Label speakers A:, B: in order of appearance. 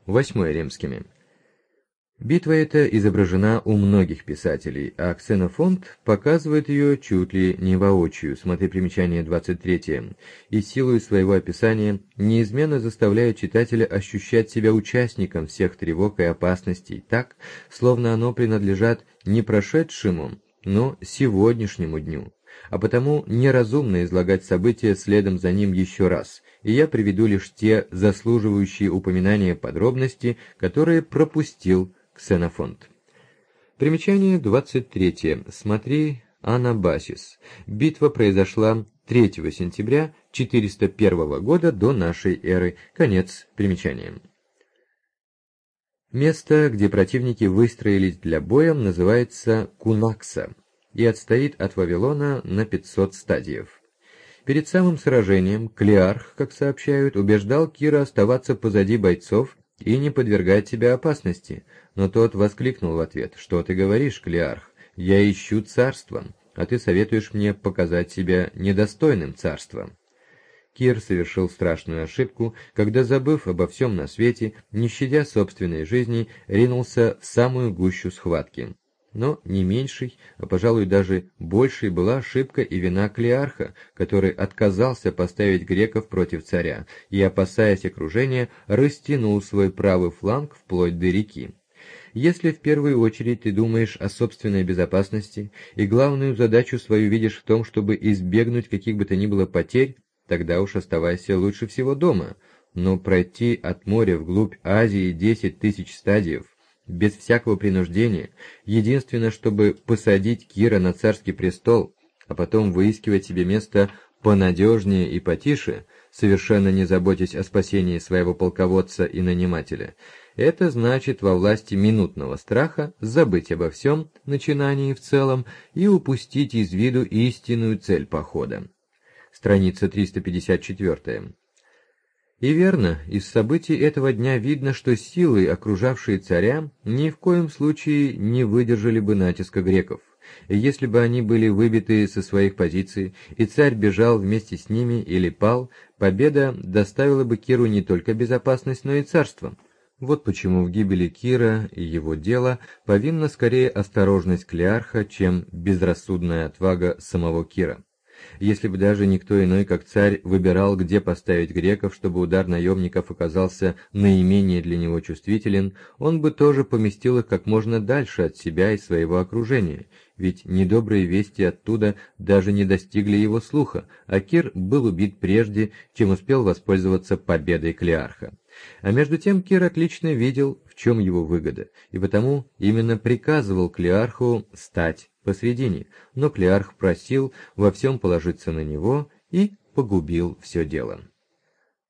A: VIII римскими. Битва эта изображена у многих писателей, а Ксенофонт показывает ее чуть ли не воочию, смотри примечание 23, и силой своего описания неизменно заставляет читателя ощущать себя участником всех тревог и опасностей так, словно оно принадлежат не прошедшему, но сегодняшнему дню. А потому неразумно излагать события следом за ним еще раз, и я приведу лишь те заслуживающие упоминания подробности, которые пропустил Ксенофонт. Примечание 23. Смотри Анабасис. Битва произошла 3 сентября 401 года до нашей эры. Конец примечания. Место, где противники выстроились для боя, называется Кунакса и отстоит от Вавилона на 500 стадиев. Перед самым сражением Клеарх, как сообщают, убеждал Кира оставаться позади бойцов и не подвергать себя опасности, но тот воскликнул в ответ: «Что ты говоришь, Клеарх? Я ищу царство, а ты советуешь мне показать себя недостойным царства». Кир совершил страшную ошибку, когда, забыв обо всем на свете, не щадя собственной жизни, ринулся в самую гущу схватки. Но не меньшей, а, пожалуй, даже большей была ошибка и вина Клеарха, который отказался поставить греков против царя и, опасаясь окружения, растянул свой правый фланг вплоть до реки. Если в первую очередь ты думаешь о собственной безопасности и главную задачу свою видишь в том, чтобы избегнуть каких бы то ни было потерь, тогда уж оставайся лучше всего дома, но пройти от моря вглубь Азии 10 тысяч стадиев, без всякого принуждения, единственно, чтобы посадить Кира на царский престол, а потом выискивать себе место понадежнее и потише, совершенно не заботясь о спасении своего полководца и нанимателя, это значит во власти минутного страха забыть обо всем начинании в целом и упустить из виду истинную цель похода. Страница 354. И верно, из событий этого дня видно, что силы, окружавшие царя, ни в коем случае не выдержали бы натиска греков. И если бы они были выбиты со своих позиций, и царь бежал вместе с ними или пал, победа доставила бы Киру не только безопасность, но и царство. Вот почему в гибели Кира и его дела повинна скорее осторожность Клеарха, чем безрассудная отвага самого Кира. Если бы даже никто иной, как царь, выбирал, где поставить греков, чтобы удар наемников оказался наименее для него чувствителен, он бы тоже поместил их как можно дальше от себя и своего окружения, ведь недобрые вести оттуда даже не достигли его слуха, а Кир был убит прежде, чем успел воспользоваться победой Клеарха. А между тем Кир отлично видел, в чем его выгода, и потому именно приказывал Клеарху стать посредине, но Клеарх просил во всем положиться на него и погубил все дело.